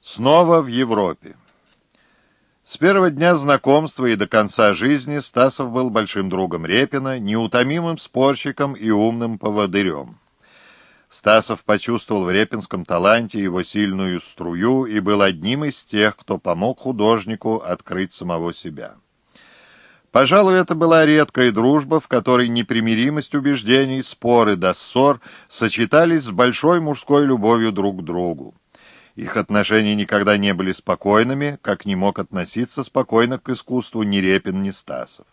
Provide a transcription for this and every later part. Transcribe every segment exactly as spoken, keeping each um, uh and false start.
Снова в Европе. С первого дня знакомства и до конца жизни Стасов был большим другом Репина, неутомимым спорщиком и умным поводырем. Стасов почувствовал в репинском таланте его сильную струю и был одним из тех, кто помог художнику открыть самого себя. Пожалуй, это была редкая дружба, в которой непримиримость убеждений, споры до ссор сочетались с большой мужской любовью друг к другу. Их отношения никогда не были спокойными, как не мог относиться спокойно к искусству ни Репин, ни Стасов.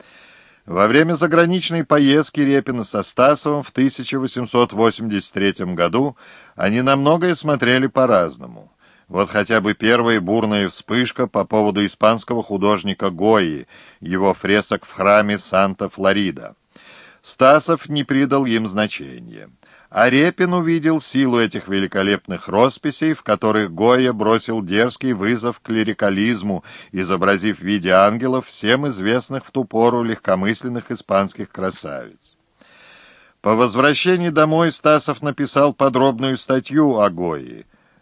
Во время заграничной поездки Репина со Стасовым в тысяча восемьсот восемьдесят третьем году они на многое смотрели по-разному. Вот хотя бы первая бурная вспышка по поводу испанского художника Гойи, его фресок в храме Санта-Флорида. Стасов не придал им значения. А Репин увидел силу этих великолепных росписей, в которых Гойя бросил дерзкий вызов клерикализму, изобразив в виде ангелов всем известных в ту пору легкомысленных испанских красавиц. По возвращении домой Стасов написал подробную статью о Гойе.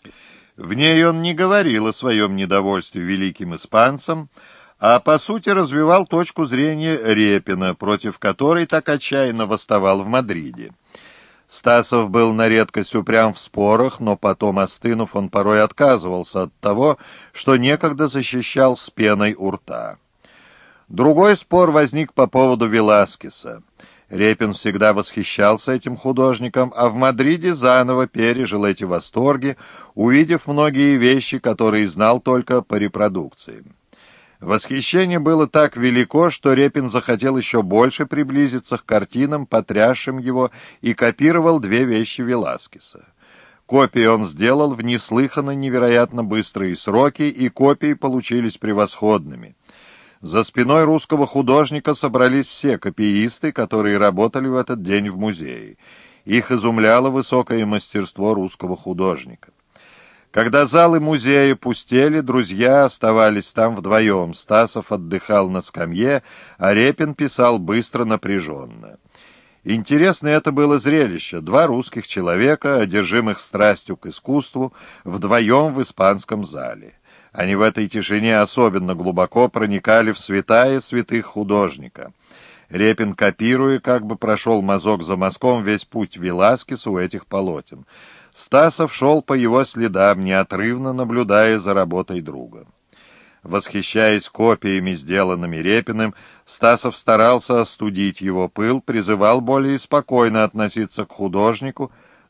В ней он не говорил о своем недовольстве великим испанцам, а по сути развивал точку зрения Репина, против которой так отчаянно восставал в Мадриде. Стасов был на редкость упрям в спорах, но потом, остынув, он порой отказывался от того, что некогда защищал с пеной у рта. Другой спор возник по поводу Веласкеса. Репин всегда восхищался этим художником, а в Мадриде заново пережил эти восторги, увидев многие вещи, которые знал только по репродукциям. Восхищение было так велико, что Репин захотел еще больше приблизиться к картинам, потрясшим его, и копировал две вещи Веласкеса. Копии он сделал в неслыханно невероятно быстрые сроки, и копии получились превосходными. За спиной русского художника собрались все копиисты, которые работали в этот день в музее. Их изумляло высокое мастерство русского художника. Когда залы музея пустели, друзья оставались там вдвоем. Стасов отдыхал на скамье, а Репин писал быстро, напряженно. Интересно это было зрелище. Два русских человека, одержимых страстью к искусству, вдвоем в испанском зале. Они в этой тишине особенно глубоко проникали в святая святых художника. Репин, копируя, как бы прошел мазок за мазком весь путь Веласкеса у этих полотен. Стасов шел по его следам, неотрывно наблюдая за работой друга. Восхищаясь копиями, сделанными Репиным, Стасов старался остудить его пыл, призывал более спокойно относиться к художнику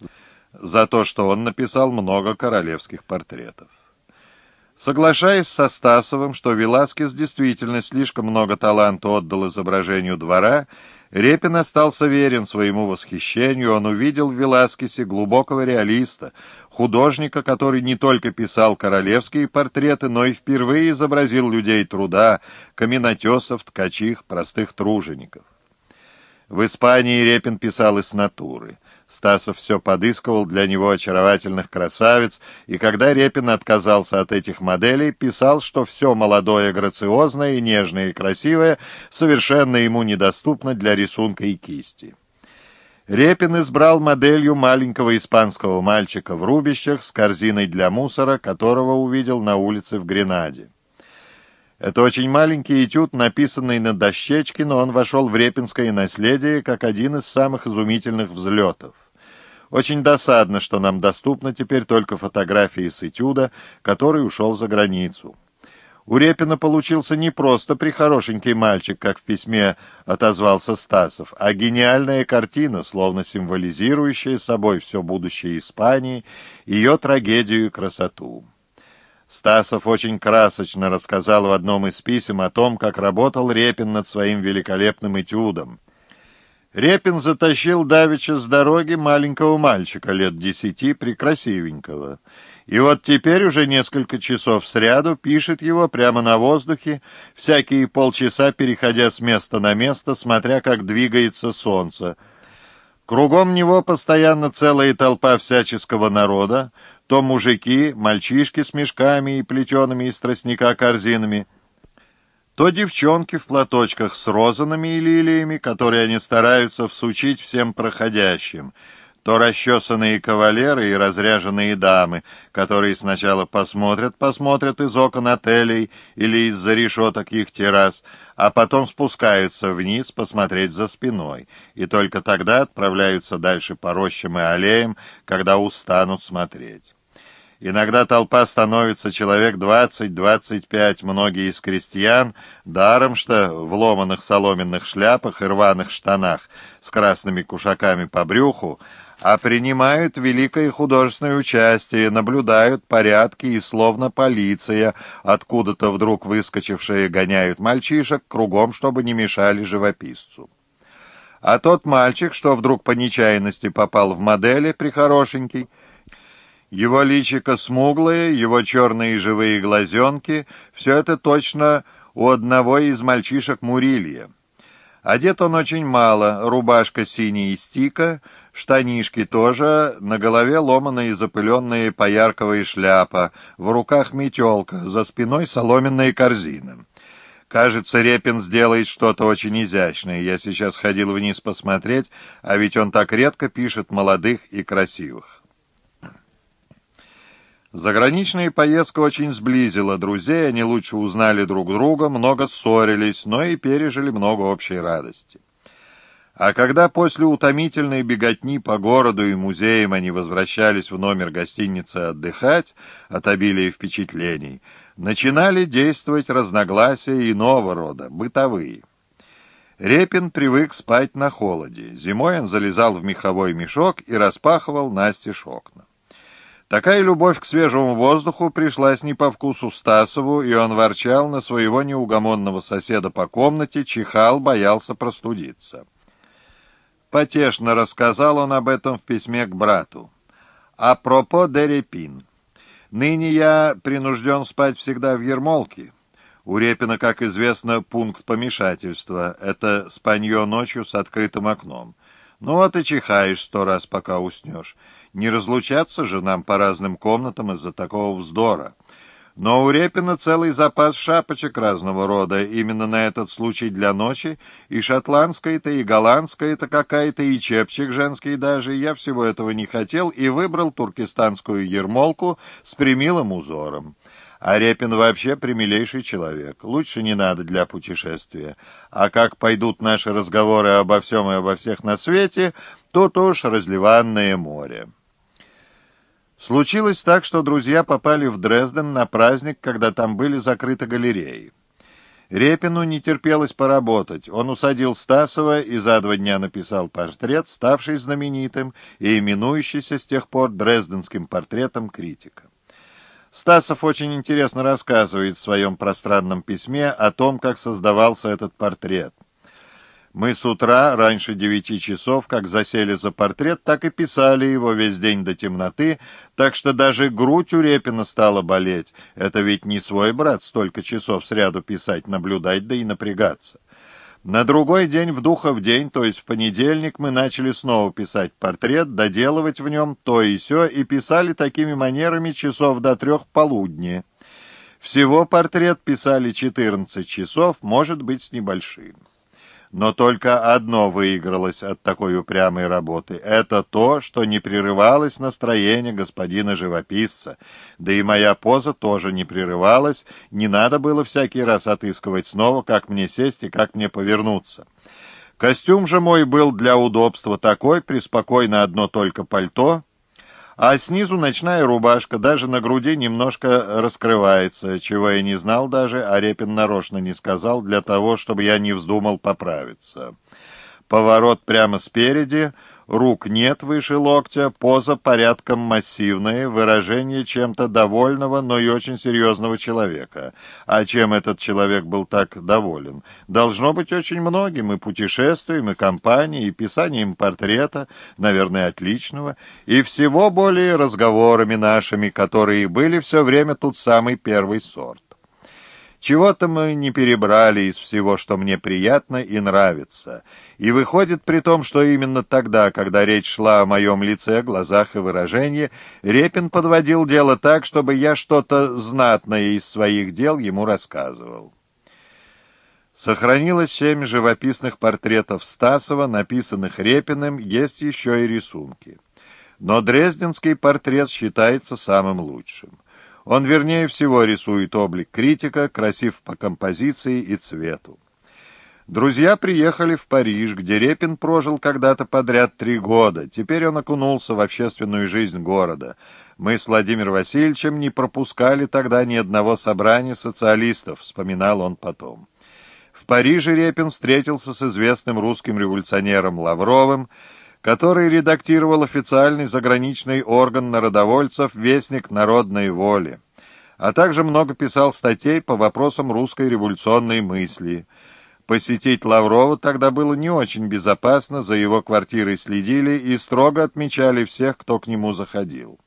за то, что он написал много королевских портретов. Соглашаясь со Стасовым, что Веласкес действительно слишком много таланта отдал изображению двора, Репин остался верен своему восхищению. Он увидел в Веласкесе глубокого реалиста, художника, который не только писал королевские портреты, но и впервые изобразил людей труда, каменотесов, ткачих, простых тружеников. В Испании Репин писал из натуры. Стасов все подыскивал для него очаровательных красавиц, и когда Репин отказался от этих моделей, писал, что все молодое, грациозное и нежное и красивое совершенно ему недоступно для рисунка и кисти. Репин избрал моделью маленького испанского мальчика в рубищах с корзиной для мусора, которого увидел на улице в Гренаде. Это очень маленький этюд, написанный на дощечке, но он вошел в репинское наследие как один из самых изумительных взлетов. Очень досадно, что нам доступны теперь только фотографии с этюда, который ушел за границу. У Репина получился не просто прихорошенький мальчик, как в письме отозвался Стасов, а гениальная картина, словно символизирующая собой все будущее Испании, ее трагедию и красоту. Стасов очень красочно рассказал в одном из писем о том, как работал Репин над своим великолепным этюдом. Репин затащил давеча с дороги маленького мальчика лет десяти, прекрасивенького. И вот теперь уже несколько часов сряду пишет его прямо на воздухе, всякие полчаса переходя с места на место, смотря как двигается солнце. Кругом него постоянно целая толпа всяческого народа, то мужики, мальчишки с мешками и плетеными из тростника корзинами, то девчонки в платочках с розанами и лилиями, которые они стараются всучить всем проходящим, то расчесанные кавалеры и разряженные дамы, которые сначала посмотрят-посмотрят из окон отелей или из-за решеток их террас, а потом спускаются вниз посмотреть за спиной, и только тогда отправляются дальше по рощам и аллеям, когда устанут смотреть. Иногда толпа становится человек двадцать-двадцать пять, многие из крестьян, даром что в ломаных соломенных шляпах и рваных штанах с красными кушаками по брюху, а принимают великое художественное участие, наблюдают порядки и словно полиция, откуда-то вдруг выскочившие гоняют мальчишек кругом, чтобы не мешали живописцу. А тот мальчик, что вдруг по нечаянности попал в модели прихорошенький, его личико смуглое, его черные живые глазенки — все это точно у одного из мальчишек Мурилья. Одет он очень мало, рубашка синяя из тика, штанишки тоже, на голове ломаная и запыленная поярковая шляпа, в руках метелка, за спиной соломенная корзина. Кажется, Репин сделает что-то очень изящное. Я сейчас ходил вниз посмотреть, а ведь он так редко пишет молодых и красивых. Заграничная поездка очень сблизила друзей, они лучше узнали друг друга, много ссорились, но и пережили много общей радости. А когда после утомительной беготни по городу и музеям они возвращались в номер гостиницы отдыхать от обилия впечатлений, начинали действовать разногласия иного рода, бытовые. Репин привык спать на холоде. Зимой он залезал в меховой мешок и распахивал настежь окна. Такая любовь к свежему воздуху пришлась не по вкусу Стасову, и он ворчал на своего неугомонного соседа по комнате, чихал, боялся простудиться. Потешно рассказал он об этом в письме к брату. «Апропо де Репин. Ныне я принужден спать всегда в ермолке. У Репина, как известно, пункт помешательства. Это спанье ночью с открытым окном. Ну вот и чихаешь сто раз, пока уснешь. Не разлучаться же нам по разным комнатам из-за такого вздора. Но у Репина целый запас шапочек разного рода, именно на этот случай для ночи, и шотландская-то, и голландская-то какая-то, и чепчик женский даже. Я всего этого не хотел и выбрал туркестанскую ермолку с примилым узором. А Репин вообще примилейший человек. Лучше не надо для путешествия. А как пойдут наши разговоры обо всем и обо всех на свете, тут уж разливанное море». Случилось так, что друзья попали в Дрезден на праздник, когда там были закрыты галереи. Репину не терпелось поработать. Он усадил Стасова и за два дня написал портрет, ставший знаменитым и именующийся с тех пор дрезденским портретом критика. Стасов очень интересно рассказывает в своем пространном письме о том, как создавался этот портрет. Мы с утра, раньше девяти часов, как засели за портрет, так и писали его весь день до темноты, так что даже грудь у Репина стала болеть. Это ведь не свой брат столько часов сряду писать, наблюдать, да и напрягаться. На другой день, в духов день, то есть в понедельник, мы начали снова писать портрет, доделывать в нем то и сё, и писали такими манерами часов до трех полудня. Всего портрет писали четырнадцать часов, может быть, с небольшим. Но только одно выигралось от такой упрямой работы. Это то, что не прерывалось настроение господина живописца. Да и моя поза тоже не прерывалась. Не надо было всякий раз отыскивать снова, как мне сесть и как мне повернуться. Костюм же мой был для удобства такой, преспокойно одно только пальто, а снизу ночная рубашка, даже на груди немножко раскрывается, чего я не знал даже, а Репин нарочно не сказал, для того, чтобы я не вздумал поправиться. Поворот прямо спереди, рук нет выше локтя, поза порядком массивная, выражение чем-то довольного, но и очень серьезного человека. А чем этот человек был так доволен? Должно быть очень многим, и путешествием, и компанией, и писанием портрета, наверное, отличного, и всего более разговорами нашими, которые были все время тут самый первый сорт. Чего-то мы не перебрали из всего, что мне приятно и нравится. И выходит при том, что именно тогда, когда речь шла о моем лице, глазах и выражении, Репин подводил дело так, чтобы я что-то знатное из своих дел ему рассказывал. Сохранилось семь живописных портретов Стасова, написанных Репиным, есть еще и рисунки. Но дрезденский портрет считается самым лучшим. Он вернее всего рисует облик критика, красив по композиции и цвету. Друзья приехали в Париж, где Репин прожил когда-то подряд три года. Теперь он окунулся в общественную жизнь города. Мы с Владимиром Васильевичем не пропускали тогда ни одного собрания социалистов, вспоминал он потом. В Париже Репин встретился с известным русским революционером Лавровым, который редактировал официальный заграничный орган народовольцев «Вестник народной воли», а также много писал статей по вопросам русской революционной мысли. Посетить Лаврова тогда было не очень безопасно, за его квартирой следили и строго отмечали всех, кто к нему заходил.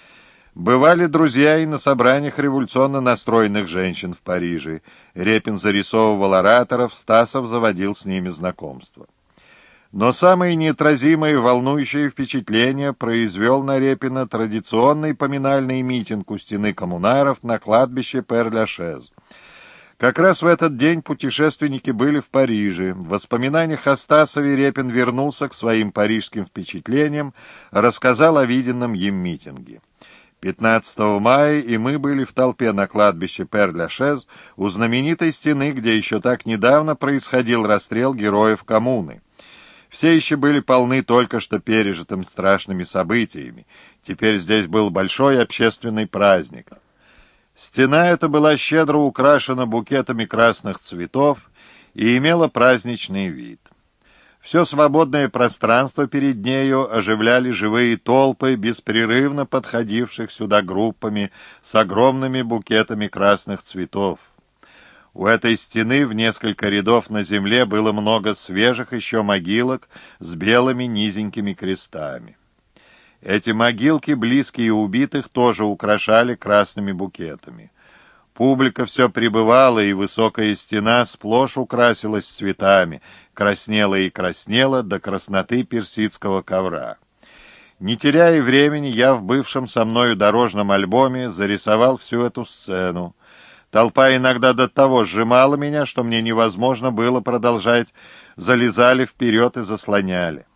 Бывали друзья и на собраниях революционно настроенных женщин в Париже. Репин зарисовывал ораторов, Стасов заводил с ними знакомство. Но самое неотразимое и волнующее впечатление произвел на Репина традиционный поминальный митинг у стены коммунаров на кладбище Пер-Ля-Шез. Как раз в этот день путешественники были в Париже. В воспоминаниях о Стасове Репин вернулся к своим парижским впечатлениям, рассказал о виденном им митинге. пятнадцатого мая и мы были в толпе на кладбище Пер-Ля-Шез у знаменитой стены, где еще так недавно происходил расстрел героев коммуны. Все еще были полны только что пережитым страшными событиями. Теперь здесь был большой общественный праздник. Стена эта была щедро украшена букетами красных цветов и имела праздничный вид. Все свободное пространство перед нею оживляли живые толпы, беспрерывно подходивших сюда группами с огромными букетами красных цветов. У этой стены в несколько рядов на земле было много свежих еще могилок с белыми низенькими крестами. Эти могилки, близкие убитых, тоже украшали красными букетами. Публика все прибывала, и высокая стена сплошь украсилась цветами, краснела и краснела до красноты персидского ковра. Не теряя времени, я в бывшем со мною дорожном альбоме зарисовал всю эту сцену. Толпа иногда до того сжимала меня, что мне невозможно было продолжать, залезали вперед и заслоняли.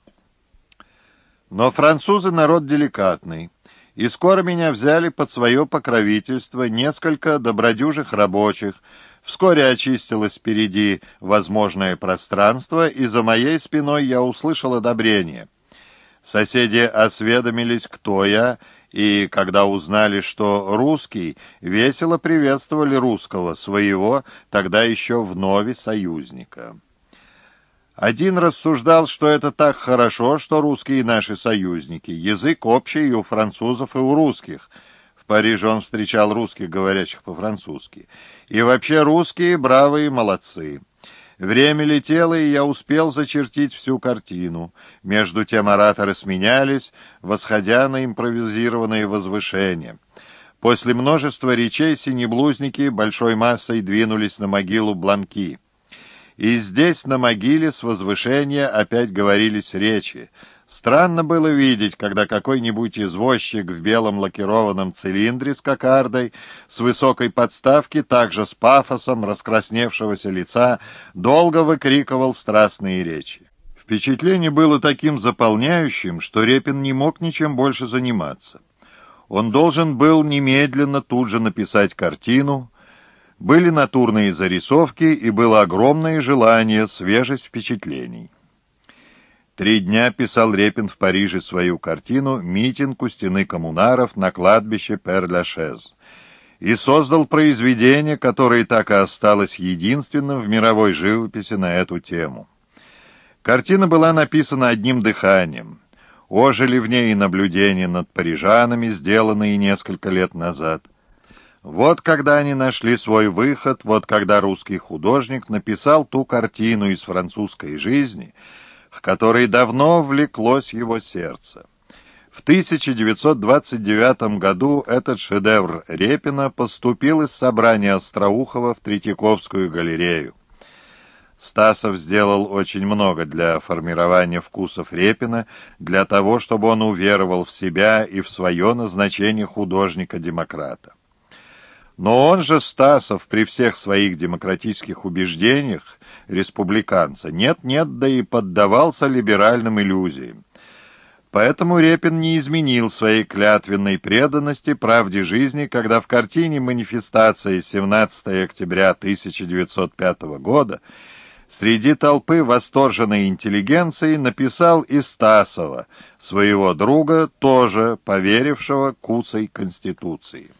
Но французы народ деликатный, и скоро меня взяли под свое покровительство несколько добродюжих рабочих. Вскоре очистилось впереди возможное пространство, и за моей спиной я услышал одобрение. Соседи осведомились, кто я, и, когда узнали, что русский, весело приветствовали русского, своего, тогда еще вновь союзника. Один рассуждал, что это так хорошо, что русские наши союзники. Язык общий и у французов, и у русских. В Париже он встречал русских, говорящих по-французски. И вообще русские бравые молодцы. Время летело, и я успел зачертить всю картину. Между тем ораторы сменялись, восходя на импровизированные возвышения. После множества речей синеблузники большой массой двинулись на могилу Бланки. И здесь, на могиле, с возвышения опять говорились речи. Странно было видеть, когда какой-нибудь извозчик в белом лакированном цилиндре с кокардой, с высокой подставки, также с пафосом раскрасневшегося лица, долго выкрикивал страстные речи. Впечатление было таким заполняющим, что Репин не мог ничем больше заниматься. Он должен был немедленно тут же написать картину. Были натурные зарисовки, и было огромное желание, свежесть впечатлений. Три дня писал Репин в Париже свою картину «Митинг у стены коммунаров на кладбище Пер-Ля-Шез» и создал произведение, которое так и осталось единственным в мировой живописи на эту тему. Картина была написана одним дыханием. Ожили в ней и наблюдения над парижанами, сделанные несколько лет назад. Вот когда они нашли свой выход, вот когда русский художник написал ту картину из французской жизни, к которой давно влеклось его сердце. В тысяча девятьсот двадцать девятом году этот шедевр Репина поступил из собрания Остроухова в Третьяковскую галерею. Стасов сделал очень много для формирования вкусов Репина, для того, чтобы он уверовал в себя и в свое назначение художника-демократа. Но он же, Стасов, при всех своих демократических убеждениях республиканца, нет-нет, да и поддавался либеральным иллюзиям. Поэтому Репин не изменил своей клятвенной преданности правде жизни, когда в картине «Манифестация» семнадцатого октября тысяча девятьсот пятого года среди толпы восторженной интеллигенции написал и Стасова, своего друга, тоже поверившего куцей Конституции.